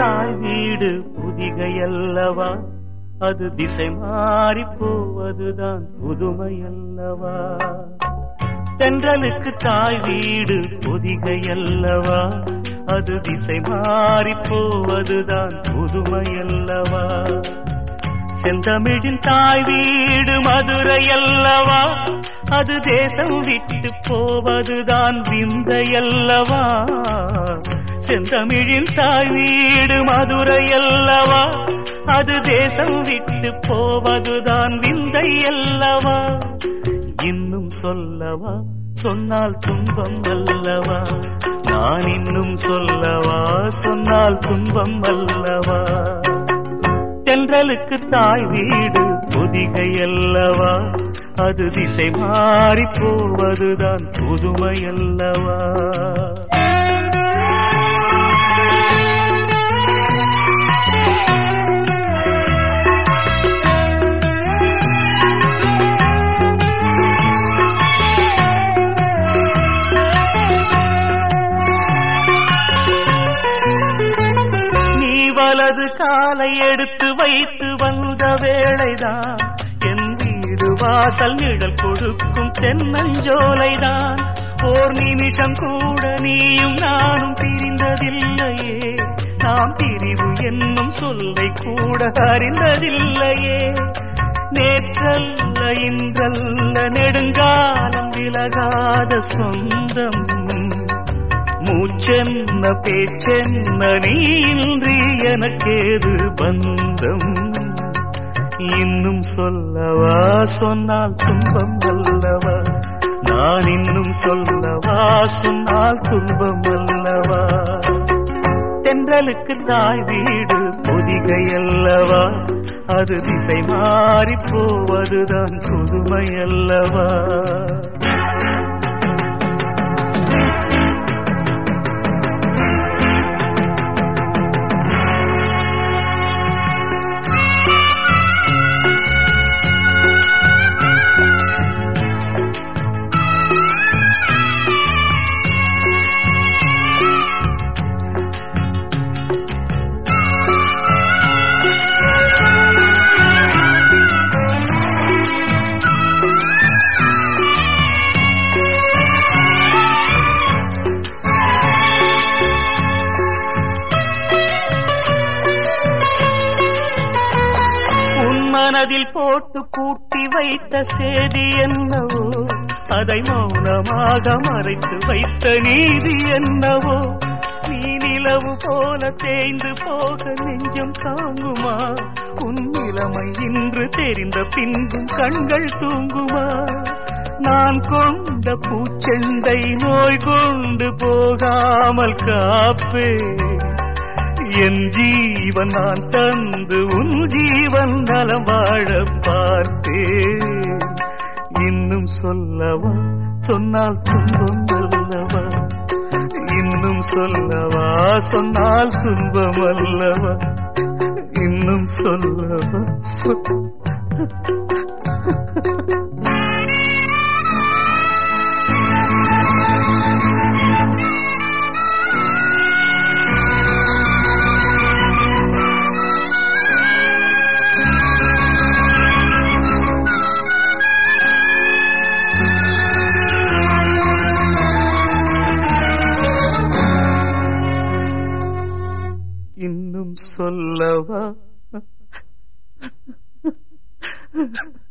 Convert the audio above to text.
தாய் வீடு புதிகையல்லவா, அது திசை மாறி போவதுதான் புதுமையல்லவா. தென்றலுக்கு தாய் வீடு பொதிகையல்லவா, அது திசை மாறி போவதுதான் புதுமையல்லவா. செந்தமிழின் தாய் வீடு மதுரையல்லவா, அது தேசம் விட்டு போவதுதான் விந்தையல்லவா. செந்தமிழின் தாய் வீடு மதுரையல்லவா, அது தேசம் விட்டு போவதுதான் விந்தையல்லவா. இன்னும் சொல்லவா, சொன்னால் துன்பம் அல்லவா, நான் இன்னும் சொல்லவா, சொன்னால் துன்பம் அல்லவா. தென்றலுக்கு தாய் வீடு பொதிகையல்லவா, அது திசை மாறி போவதுதான் புதுமையல்லவா. வலது காலை எடுத்து வைத்து வந்த வேளைதான் என் வீடு வாசல் நிழல் கொடுக்கும் தென்னஞ்சோலைதான். ஓர் நிமிஷம் கூட நீயும் நானும் பிரிந்ததில்லையே, நாம் பிரிவு என்னும் சொல்லை கூட அறிந்ததில்லையே. நேற்றல்ல இன்றல்ல நெடுங்காலம் விலகாத சொந்தம், மூச்சென்ன பேச்சென்ன நீன்றி எனக்கேது பந்தம். இன்னும் சொல்லவா, சொன்னால் துன்பம் அல்லவா, நான் இன்னும் சொல்லவா, சொன்னால் துன்பம் அல்லவா. தென்றலுக்கு தாய் வீடு பொதிகையல்லவா, அது திசை மாறி போவதுதான் புதுமையல்லவா. மனதில் போட்டு பூட்டி வைத்த சேதி என்னவோ, அதை மௌனமாக மறைத்து வைத்த நீதி என்னவோ. நீ நிலவு போல தேய்ந்து போக நெஞ்சம் தாங்குமா, உன் நிலைமை இன்று தெரிந்த பின்பும் கண்கள் தூங்குமா. நான் கொண்ட பூச்செண்டை நோய் கொண்டு போகாமல் காப்பே, என் ஜீவன் நான் தந்து உன் ஜீவன் நலம் வாழ பார்த்தேன். இன்னும் சொல்லவா, சொன்னால் துன்பம் அல்லவா, இன்னும் சொல்லவா, சொன்னால் துன்பம் அல்லவா. இன்னும் சொல்லவா, இன்னும் சொல்லவா.